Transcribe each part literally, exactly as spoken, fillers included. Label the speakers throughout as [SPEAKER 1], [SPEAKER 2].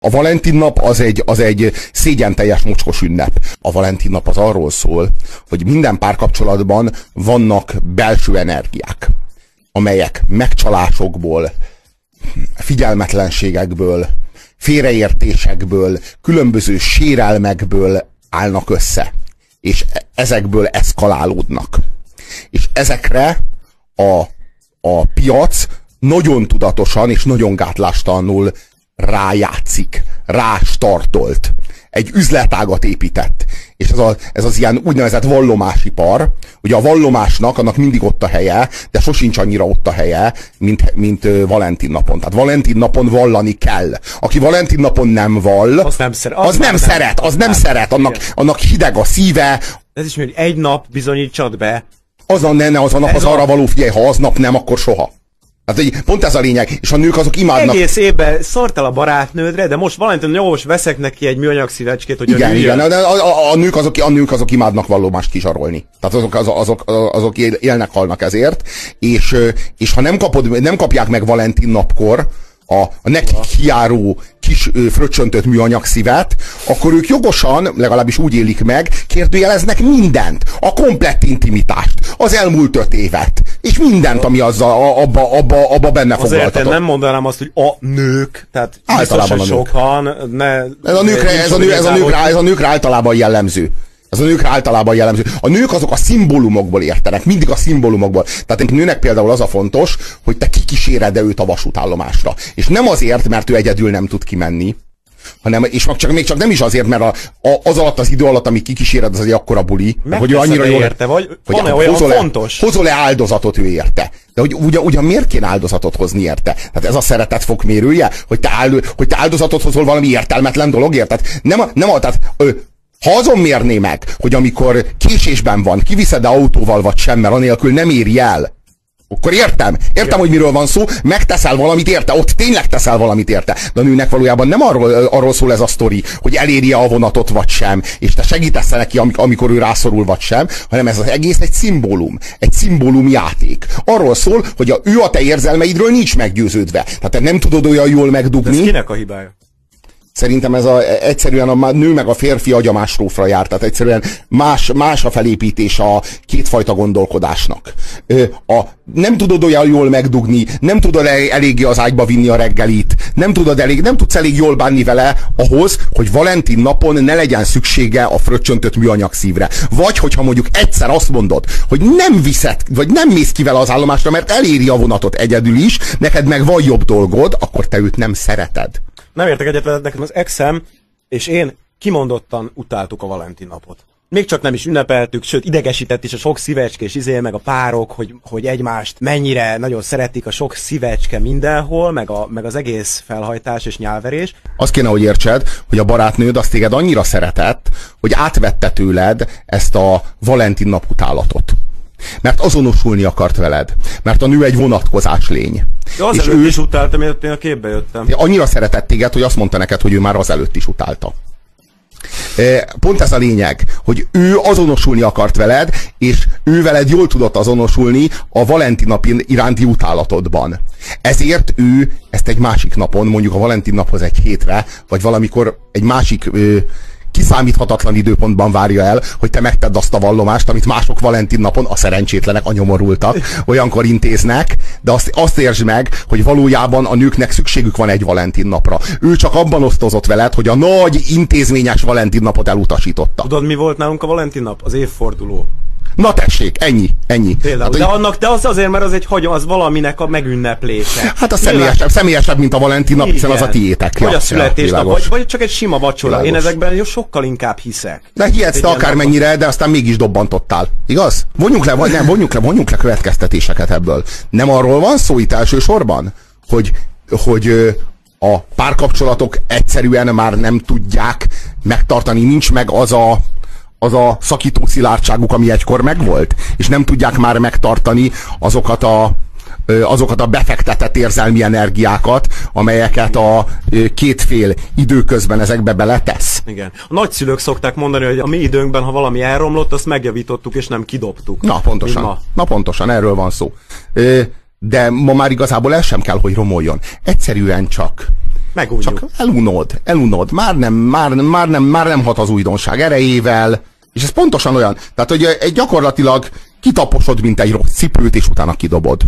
[SPEAKER 1] A Valentin nap az egy, az egy szégyenteljes mocskos ünnep. A Valentin nap az arról szól, hogy minden párkapcsolatban vannak belső energiák, amelyek megcsalásokból, figyelmetlenségekből, félreértésekből, különböző sérelmekből állnak össze. És ezekből eszkalálódnak. És ezekre a, a piac nagyon tudatosan és nagyon gátlástalanul rájátszik, rástartolt. Egy üzletágat épített. És ez, a, ez az ilyen úgynevezett vallomásipar, ugye a vallomásnak annak mindig ott a helye, de sosincs annyira ott a helye, mint, mint Valentin napon. Tehát Valentin napon vallani kell. Aki Valentin napon nem vall,
[SPEAKER 2] az nem szeret, az
[SPEAKER 1] az nem, nem szeret, az nem, nem szeret, annak, annak hideg a szíve.
[SPEAKER 2] Ez is mondja, egy nap bizonyítsad be.
[SPEAKER 1] Az a, ne, ne, az a nap ez az a... arra való, figyelj, ha az nap nem, akkor soha. Hát pont ez a lényeg, és a nők azok imádnak.
[SPEAKER 2] Egész évben szartál a barátnődre, de most Valentin jó, most veszek neki egy műanyag szívecskét, hogy
[SPEAKER 1] igen, igen, de a, a, a, nők azok, a nők azok imádnak vallomást kizsarolni. Tehát azok, azok, azok, azok élnek, halnak ezért, és, és ha nem, kapod, nem kapják meg Valentin napkor a, a nekik kijáró kis fröccsöntött műanyag szívet, akkor ők jogosan, legalábbis úgy élik meg, kérdőjeleznek mindent. A komplett intimitást, az elmúlt öt évet, és mindent, ami azzal, abba, abba, abba benne foglaltatott.
[SPEAKER 2] Azért én nem mondanám azt, hogy a nők, tehát
[SPEAKER 1] általában
[SPEAKER 2] biztos, hogy sokan, ne...
[SPEAKER 1] Ez a nőkre, ez a nő, ez a nőkre, ez a nőkre általában jellemző. Ez a nőkre általában jellemző. A nők azok a szimbólumokból értenek, mindig a szimbólumokból. Tehát egy nőnek például az a fontos, hogy te kikíséred-e őt a vasútállomásra. És nem azért, mert ő egyedül nem tud kimenni, hanem, és csak, még csak nem is azért, mert a, a, az alatt az idő alatt, amíg kikíséred, az egy akkora buli, hogy ő annyira jól
[SPEAKER 2] érte, vagy
[SPEAKER 1] hogy
[SPEAKER 2] van-e olyan
[SPEAKER 1] hozol-e,
[SPEAKER 2] fontos?
[SPEAKER 1] Hozol-e áldozatot ő érte? De hogy ugyan, ugyan miért kéne áldozatot hozni érte? Tehát ez a szeretet fokmérője, hogy te, áld, hogy te áldozatot hozol valami értelmetlen dologért? Tehát nem, nem a, tehát, ö, ha azon mérné meg, hogy amikor késésben van, kiviszed-e autóval vagy sem, mert anélkül nem éri el, akkor értem, értem, hogy miről van szó, megteszel valamit érte, ott tényleg teszel valamit érte. De a nőnek valójában nem arról, arról szól ez a sztori, hogy elérje a vonatot vagy sem, és te segítesz neki, amikor ő rászorul vagy sem, hanem ez az egész egy szimbólum, egy szimbólumjáték. Arról szól, hogy a, ő a te érzelmeidről nincs meggyőződve. Tehát te nem tudod olyan jól megdugni.
[SPEAKER 2] Ez kinek a hibája?
[SPEAKER 1] Szerintem ez a, egyszerűen a nő meg a férfi agya más rófra jár, tehát egyszerűen más, más a felépítés a kétfajta gondolkodásnak. A, nem tudod olyan jól megdugni, nem tudod eléggé az ágyba vinni a reggelit, nem, tudod elég, nem tudsz elég jól bánni vele ahhoz, hogy Valentin napon ne legyen szüksége a fröccsöntött műanyag szívre. Vagy hogyha mondjuk egyszer azt mondod, hogy nem viszed, vagy nem mész ki vele az állomásra, mert eléri a vonatot egyedül is, neked meg van jobb dolgod, akkor te őt nem szereted.
[SPEAKER 2] Nem értek egyet, nekem az exem, és én kimondottan utáltuk a Valentin napot. Még csak nem is ünnepeltük, sőt idegesített is a sok szívecskés izé, meg a párok, hogy, hogy egymást mennyire nagyon szeretik a sok szívecske mindenhol, meg, a, meg az egész felhajtás és nyálverés.
[SPEAKER 1] Azt kéne, hogy értsed, hogy a barátnőd azt téged annyira szeretett, hogy átvette tőled ezt a Valentin nap utálatot. Mert azonosulni akart veled. Mert a nő egy vonatkozás lény.
[SPEAKER 2] De azelőtt ő... is utáltam, miért én a képbe jöttem.
[SPEAKER 1] Annyira szeretett téged, hogy azt mondta neked, hogy ő már azelőtt is utálta. Pont ez a lényeg, hogy ő azonosulni akart veled, és ő veled jól tudott azonosulni a Valentin nap iránti utálatodban. Ezért ő ezt egy másik napon, mondjuk a Valentin naphoz egy hétre, vagy valamikor egy másik... kiszámíthatatlan időpontban várja el, hogy te megtedd azt a vallomást, amit mások Valentin napon, a szerencsétlenek, a nyomorultak, olyankor intéznek, de azt, azt értsd meg, hogy valójában a nőknek szükségük van egy Valentin napra. Ő csak abban osztozott veled, hogy a nagy intézményes Valentin napot elutasította.
[SPEAKER 2] Tudod, mi volt nálunk a Valentin nap? Az évforduló.
[SPEAKER 1] Na tessék, ennyi, ennyi.
[SPEAKER 2] Például, hát, de, annak, de az azért, mert az egy hagyom, az valaminek a megünneplése.
[SPEAKER 1] Hát az személyesebb, személyesebb, mint a Valentin nap, hiszen az a tiétek.
[SPEAKER 2] Vagy ja, a születésnap, vagy, vagy csak egy sima vacsora. Világos. Én ezekben sokkal inkább hiszek.
[SPEAKER 1] De hihetsz te akármennyire, de aztán mégis dobbantottál. Igaz? Vonjunk le, vagy nem, vonjunk le, vonjunk le következtetéseket ebből. Nem arról van szó itt elsősorban, hogy, hogy a párkapcsolatok egyszerűen már nem tudják megtartani, nincs meg az a az a szakító szilárdságuk, ami egykor megvolt, és nem tudják már megtartani azokat a, azokat a befektetett érzelmi energiákat, amelyeket a két fél időközben ezekbe beletesz.
[SPEAKER 2] Igen. A nagyszülők szokták mondani, hogy a mi időnkben, ha valami elromlott, azt megjavítottuk, és nem kidobtuk.
[SPEAKER 1] Na pontosan, ma. Na pontosan, erről van szó. De ma már igazából el sem kell, hogy romoljon. Egyszerűen csak
[SPEAKER 2] Megunjuk.
[SPEAKER 1] Csak elunod, elunod. Már nem, már, már, nem, már nem hat az újdonság erejével. És ez pontosan olyan. Tehát, hogy egy gyakorlatilag kitaposod, mint egy rossz cipőt, és utána kidobod.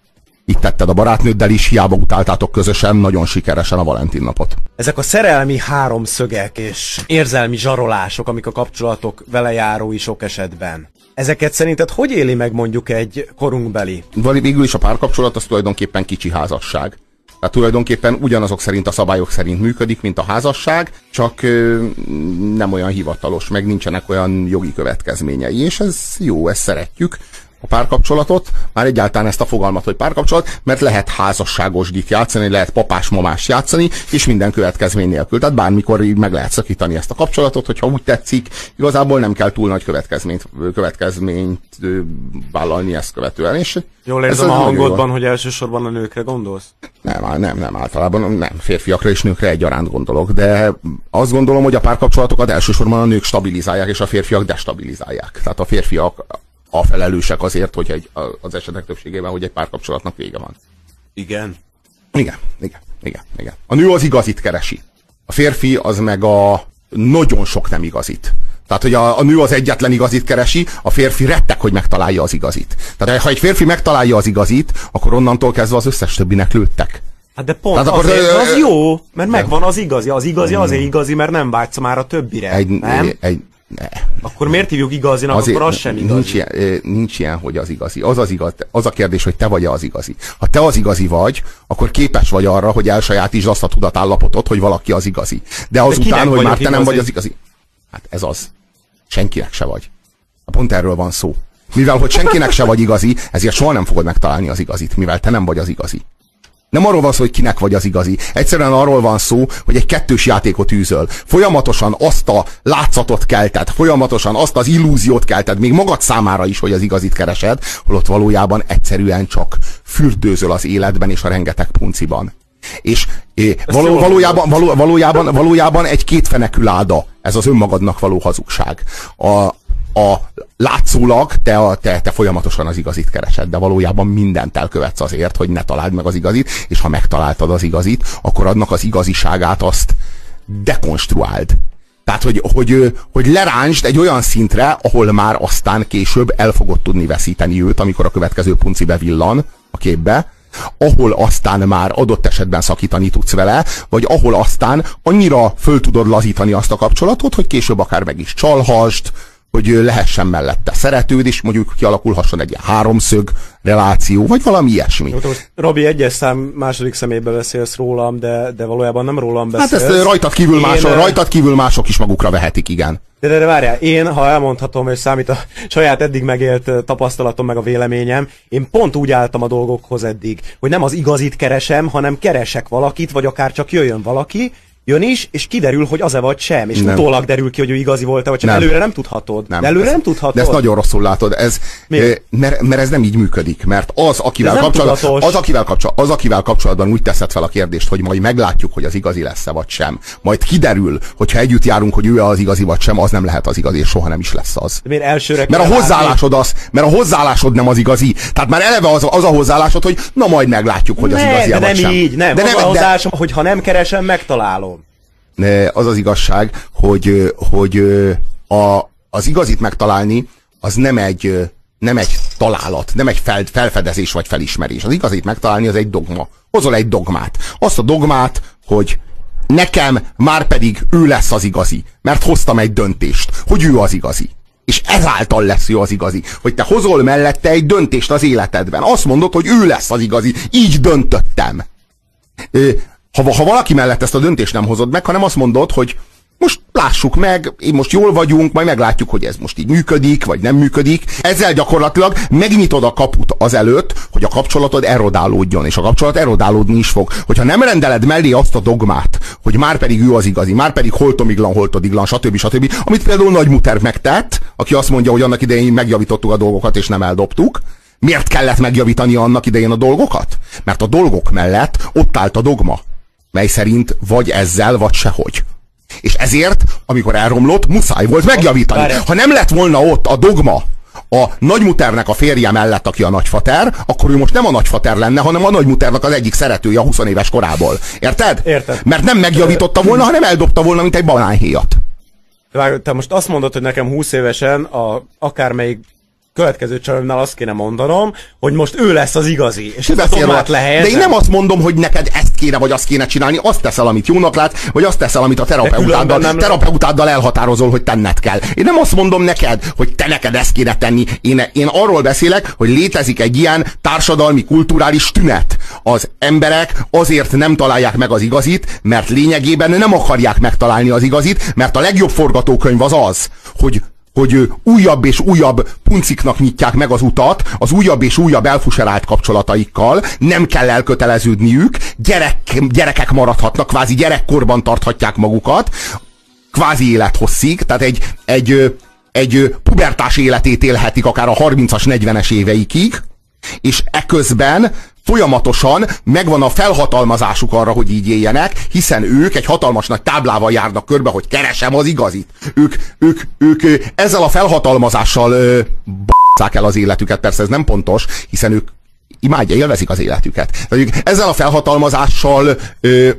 [SPEAKER 1] Itt tetted a barátnőddel is, hiába utáltátok közösen, nagyon sikeresen a Valentin napot.
[SPEAKER 2] Ezek a szerelmi háromszögek és érzelmi zsarolások, amik a kapcsolatok vele járói sok esetben. Ezeket szerinted hogy éli meg mondjuk egy korunkbeli?
[SPEAKER 1] Végül is a párkapcsolat az tulajdonképpen kicsi házasság. Tehát tulajdonképpen ugyanazok szerint a szabályok szerint működik, mint a házasság, csak ö, nem olyan hivatalos, meg nincsenek olyan jogi következményei, és ez jó, ezt szeretjük. A párkapcsolatot, már egyáltalán ezt a fogalmat, hogy párkapcsolat, mert lehet házasságosdit játszani, lehet papás-mamás játszani, és minden következmény nélkül. Tehát bármikor így meg lehet szakítani ezt a kapcsolatot, hogyha úgy tetszik, igazából nem kell túl nagy következményt, következményt vállalni ezt követően. És
[SPEAKER 2] jól érzem a hangodban, hogy elsősorban a nőkre gondolsz?
[SPEAKER 1] Nem, nem, nem, általában nem, férfiakra és nőkre egyaránt gondolok, de azt gondolom, hogy a párkapcsolatokat elsősorban a nők stabilizálják, és a férfiak destabilizálják. Tehát a férfiak a felelősek azért, hogy egy, az esetek többségében, hogy egy párkapcsolatnak vége van.
[SPEAKER 2] Igen.
[SPEAKER 1] Igen, igen, igen, igen. A nő az igazit keresi. A férfi az meg a nagyon sok nem igazit. Tehát, hogy a, a nő az egyetlen igazit keresi, a férfi rettek, hogy megtalálja az igazit. Tehát, ha egy férfi megtalálja az igazit, akkor onnantól kezdve az összes többinek lőttek.
[SPEAKER 2] Hát de pont tehát azért akkor, az jó, mert megvan az igazi. Az igazi azért igazi, mert nem vágysz már a többire.
[SPEAKER 1] Egy,
[SPEAKER 2] nem?
[SPEAKER 1] Egy, ne.
[SPEAKER 2] Akkor miért hívjuk igazinak, azért, akkor az sem igazi.
[SPEAKER 1] Nincs ilyen, nincs ilyen, hogy az igazi. Az, az, igaz, az a kérdés, hogy te vagy-e az igazi. Ha te az igazi vagy, akkor képes vagy arra, hogy elsajátítsd azt a tudatállapotot, hogy valaki az igazi. De azután, hogy már te igazi? Nem vagy az igazi. Hát ez az. Senkinek se vagy. Pont erről van szó. Mivel, hogy senkinek se vagy igazi, ezért soha nem fogod megtalálni az igazit, mivel te nem vagy az igazi. Nem arról van szó, hogy kinek vagy az igazi. Egyszerűen arról van szó, hogy egy kettős játékot űzöl. Folyamatosan azt a látszatot kelted, folyamatosan azt az illúziót kelted, még magad számára is, hogy az igazit keresed, holott valójában egyszerűen csak fürdőzöl az életben és a rengeteg punciban. És é, való, valójában, való, valójában, valójában egy kétfenekű láda, ez az önmagadnak való hazugság. A, a látszólag te, a, te, te folyamatosan az igazit keresed, de valójában mindent elkövetsz azért, hogy ne találd meg az igazit, és ha megtaláltad az igazit, akkor annak az igaziságát azt dekonstruáld. Tehát, hogy, hogy, hogy lerántsd egy olyan szintre, ahol már aztán később el fogod tudni veszíteni őt, amikor a következő punci bevillan a képbe, ahol aztán már adott esetben szakítani tudsz vele, vagy ahol aztán annyira föl tudod lazítani azt a kapcsolatot, hogy később akár meg is csalhasd, hogy lehessen mellette szeretőd, és mondjuk kialakulhasson egy ilyen háromszög reláció, vagy valami ilyesmi.
[SPEAKER 2] Robi, egyes szám második személyben beszélsz rólam, de, de valójában nem rólam beszélsz.
[SPEAKER 1] Hát ezt rajtad kívül, mások, én... rajtad kívül mások is magukra vehetik, igen.
[SPEAKER 2] De, de, de várjál, én, ha elmondhatom, és számít a saját eddig megélt tapasztalatom, meg a véleményem, én pont úgy álltam a dolgokhoz eddig, hogy nem az igazit keresem, hanem keresek valakit, vagy akár csak jöjjön valaki, jön is, és kiderül, hogy az-e vagy sem. És nem. Utólag derül ki, hogy ő igazi volt-e, vagy sem. Nem. Előre nem tudhatod. Nem. De előre
[SPEAKER 1] ez,
[SPEAKER 2] nem tudhatod.
[SPEAKER 1] De ezt nagyon rosszul látod. Ez, mert, mert ez nem így működik. Mert az, akivel, kapcsolat, az, akivel, kapcsolat, az, akivel kapcsolatban úgy teszed fel a kérdést, hogy majd meglátjuk, hogy az igazi lesz-e, vagy sem. Majd kiderül, hogyha együtt járunk, hogy ő az igazi, vagy sem, az nem lehet az igazi, és soha nem is lesz az.
[SPEAKER 2] De miért elsőre
[SPEAKER 1] mert a hozzáállásod az, mert a hozzáállásod nem az igazi. Tehát már eleve az, az a hozzáállásod, hogy na majd meglátjuk, hogy az
[SPEAKER 2] ne,
[SPEAKER 1] igazi,
[SPEAKER 2] de
[SPEAKER 1] vagy
[SPEAKER 2] nem
[SPEAKER 1] sem.
[SPEAKER 2] Így, nem. De az nem, a hozzáállásom, de... hogy ha nem keresem, megtalálom.
[SPEAKER 1] Az az igazság, hogy, hogy a, az igazit megtalálni, az nem egy, nem egy találat, nem egy fel, felfedezés vagy felismerés. Az igazit megtalálni az egy dogma. Hozol egy dogmát. Azt a dogmát, hogy nekem már pedig ő lesz az igazi, mert hoztam egy döntést, hogy ő az igazi. És ezáltal lesz ő az igazi. Hogy te hozol mellette egy döntést az életedben. Azt mondod, hogy ő lesz az igazi. Így döntöttem. Ha, ha valaki mellett ezt a döntést nem hozod meg, hanem azt mondod, hogy most lássuk meg, én most jól vagyunk, majd meglátjuk, hogy ez most így működik, vagy nem működik. Ezzel gyakorlatilag megnyitod a kaput azelőtt, hogy a kapcsolatod erodálódjon, és a kapcsolat erodálódni is fog. Hogyha nem rendeled mellé azt a dogmát, hogy már pedig ő az igazi, már pedig holtomiglan, holtodiglan, stb. stb., amit például Nagymuter megtett, aki azt mondja, hogy annak idején megjavítottuk a dolgokat, és nem eldobtuk. Miért kellett megjavítani annak idején a dolgokat? Mert a dolgok mellett ott állt a dogma, mely szerint vagy ezzel, vagy sehogy. És ezért, amikor elromlott, muszáj volt megjavítani. Ha nem lett volna ott a dogma, a nagymuternek a férje mellett, aki a nagyfater, akkor ő most nem a nagyfater lenne, hanem a nagymuternek az egyik szeretője a húsz éves korából. Érted?
[SPEAKER 2] Érted.
[SPEAKER 1] Mert nem megjavította volna, hanem eldobta volna, mint egy banánhéjat.
[SPEAKER 2] Te most azt mondod, hogy nekem húsz évesen a akármelyik következő csajomnál azt kéne mondanom, hogy most ő lesz az igazi. És ez a tomát lehelyezem.
[SPEAKER 1] De én nem azt mondom, hogy neked ezt kéne, vagy azt kéne csinálni, azt teszel, amit jónak látsz, vagy azt teszel, amit a terapeutáddal, nem... terapeutáddal elhatározol, hogy tenned kell. Én nem azt mondom neked, hogy te neked ezt kéne tenni. Én, én arról beszélek, hogy létezik egy ilyen társadalmi, kulturális tünet. Az emberek azért nem találják meg az igazit, mert lényegében nem akarják megtalálni az igazit, mert a legjobb forgatókönyv az az, hogy hogy újabb és újabb punciknak nyitják meg az utat, az újabb és újabb elfuserált kapcsolataikkal, nem kell elköteleződniük, gyerek, gyerekek maradhatnak, kvázi gyerekkorban tarthatják magukat, kvázi élethosszig, tehát egy, egy, egy pubertás életét élhetik akár a harmincas, negyvenes éveikig, és eközben folyamatosan megvan a felhatalmazásuk arra, hogy így éljenek, hiszen ők egy hatalmas nagy táblával járnak körbe, hogy keresem az igazit. Ők, ők, ők ezzel a felhatalmazással ö, b***szák el az életüket, persze ez nem pontos, hiszen ők imádja, élvezik az életüket. Tehát ők ezzel a felhatalmazással ö,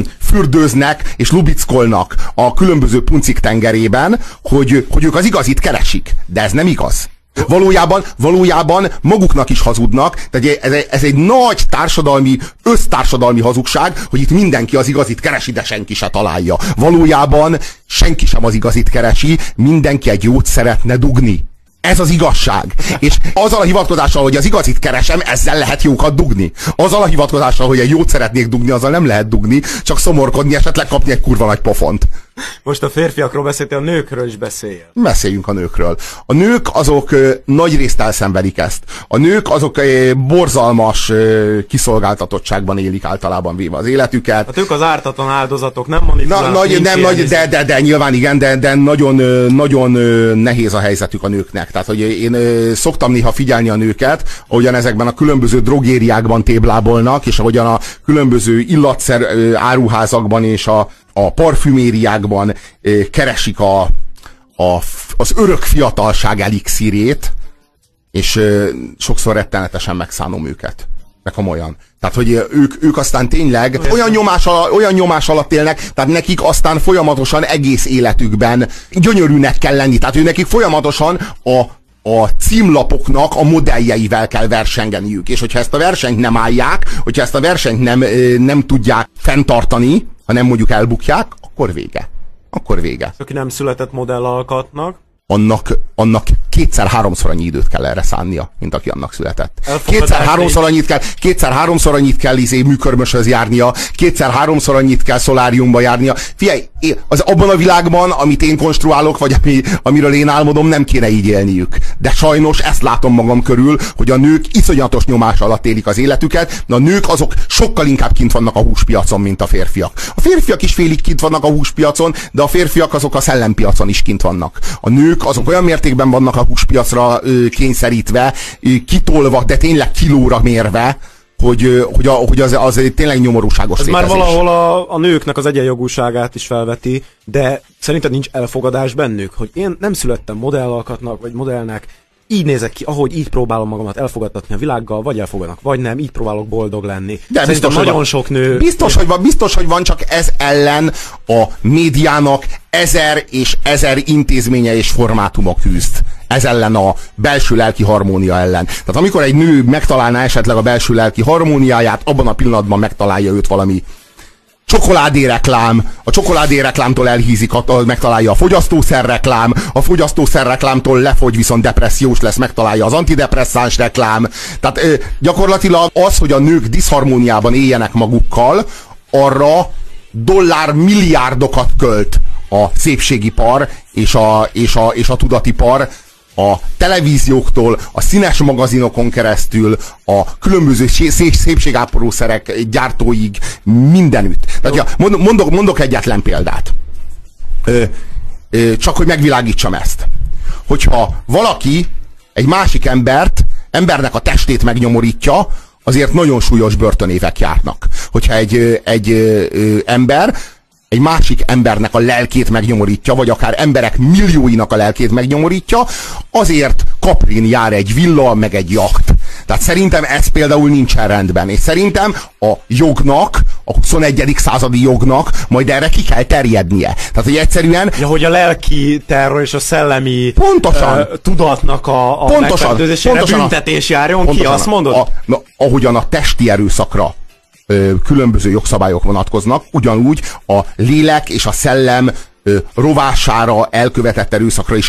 [SPEAKER 1] fürdőznek és lubickolnak a különböző puncik tengerében, hogy, hogy ők az igazit keresik. De ez nem igaz. Valójában, valójában maguknak is hazudnak, tehát ez, ez egy nagy társadalmi, össztársadalmi hazugság, hogy itt mindenki az igazit keresi, de senki se találja. Valójában senki sem az igazit keresi, mindenki egy jót szeretne dugni. Ez az igazság. És azzal a hivatkozással, hogy az igazit keresem, ezzel lehet jókat dugni. Azzal a hivatkozással, hogy egy jót szeretnék dugni, azzal nem lehet dugni, csak szomorkodni, esetleg kapni egy kurva nagy pofont.
[SPEAKER 2] Most a férfiakról beszéltél, a nőkről is beszéljél.
[SPEAKER 1] Beszéljünk a nőkről. A nők azok ö, nagy részt elszenvedik ezt. A nők azok ö, borzalmas ö, kiszolgáltatottságban élik általában véve az életüket.
[SPEAKER 2] Hát ők az ártatlan áldozatok, nem manipulálnak.
[SPEAKER 1] Na, nagy, nem, nagy, de, de, de nyilván igen, de, de nagyon, ö, nagyon ö, nehéz a helyzetük a nőknek. Tehát, hogy én ö, szoktam néha figyelni a nőket, ahogyan ezekben a különböző drogériákban téblábolnak, és ahogyan a különböző illatszer ö, áruházakban és a a parfümériákban eh, keresik a, a, az örök fiatalság elixírét, és eh, sokszor rettenetesen megszánom őket. Meg komolyan. Tehát, hogy ők, ők aztán tényleg olyan nyomás, alatt, olyan nyomás alatt élnek, tehát nekik aztán folyamatosan egész életükben gyönyörűnek kell lenni. Tehát ő nekik folyamatosan a a címlapoknak a modelljeivel kell versengeniük. És hogyha ezt a versenyt nem állják, hogyha ezt a versenyt nem, nem tudják fenntartani, ha nem mondjuk elbukják, akkor vége. Akkor vége.
[SPEAKER 2] Aki nem született modellalkatnak.
[SPEAKER 1] Annak, annak kétszer-háromszor annyi időt kell erre szánnia, mint aki annak született. Kétszer-háromszor annyit kell, kétszer-háromszor annyit kell izé műkörmöshöz járnia, kétszer-háromszor annyit kell szoláriumba járnia. Figyelj, az abban a világban, amit én konstruálok, vagy ami, amiről én álmodom, nem kéne így élniük. De sajnos ezt látom magam körül, hogy a nők iszonyatos nyomás alatt élik az életüket, de a nők azok sokkal inkább kint vannak a húspiacon, mint a férfiak. A férfiak is félig kint vannak a húspiacon, de a férfiak azok a szellempiacon is kint vannak. A nők azok olyan mértékben vannak a húspiacra ö, kényszerítve, ö, kitolva, de tényleg kilóra mérve, hogy, ö, hogy, a, hogy az, az tényleg nyomorúságos
[SPEAKER 2] Ez
[SPEAKER 1] létezés.
[SPEAKER 2] már valahol a, a nőknek az egyenjogúságát is felveti, de szerinted nincs elfogadás bennük, hogy én nem születtem modellalkatnak, vagy modellnek, így nézek ki, ahogy így próbálom magamat elfogadtatni a világgal, vagy elfogadnak, vagy nem, így próbálok boldog lenni. De biztos, nagyon van, sok nő...
[SPEAKER 1] Biztos, hogy van, biztos, hogy van, csak ez ellen a médiának ezer és ezer intézménye és formátumok küzd. Ez ellen a belső lelki harmónia ellen. Tehát amikor egy nő megtalálná esetleg a belső lelki harmóniáját, abban a pillanatban megtalálja őt valami csokoládéreklám, a csokoládéreklámtól elhízik, megtalálja a fogyasztószerreklám, a fogyasztószerreklámtól lefogy, viszont depressziós lesz, megtalálja az antidepresszáns reklám. Tehát ö, gyakorlatilag az, hogy a nők diszharmóniában éljenek magukkal, arra dollár milliárdokat költ a szépségipar és a, és a, és a tudatipar, a televízióktól, a színes magazinokon keresztül, a különböző szépségáporószerek gyártóig mindenütt. Tehát, ja, mondok, mondok egyetlen példát. Ö, ö, csak hogy megvilágítsam ezt. Hogyha valaki egy másik embert, embernek a testét megnyomorítja, azért nagyon súlyos börtönévek járnak. Hogyha egy, egy ö, ember egy másik embernek a lelkét megnyomorítja, vagy akár emberek millióinak a lelkét megnyomorítja, azért, Caprin jár egy villa, meg egy jacht. Tehát szerintem ez például nincsen rendben. És szerintem a jognak, a huszonegyedik századi jognak majd erre ki kell terjednie. Tehát, hogy egyszerűen...
[SPEAKER 2] Ja, hogy a lelki terror és a szellemi
[SPEAKER 1] pontosan,
[SPEAKER 2] uh, tudatnak a, a
[SPEAKER 1] pontosan, pontosan
[SPEAKER 2] büntetés járjon ki, azt mondod?
[SPEAKER 1] A, a, ahogyan a testi erőszakra ö, különböző jogszabályok vonatkoznak, ugyanúgy a lélek és a szellem ö, rovására elkövetett erőszakra is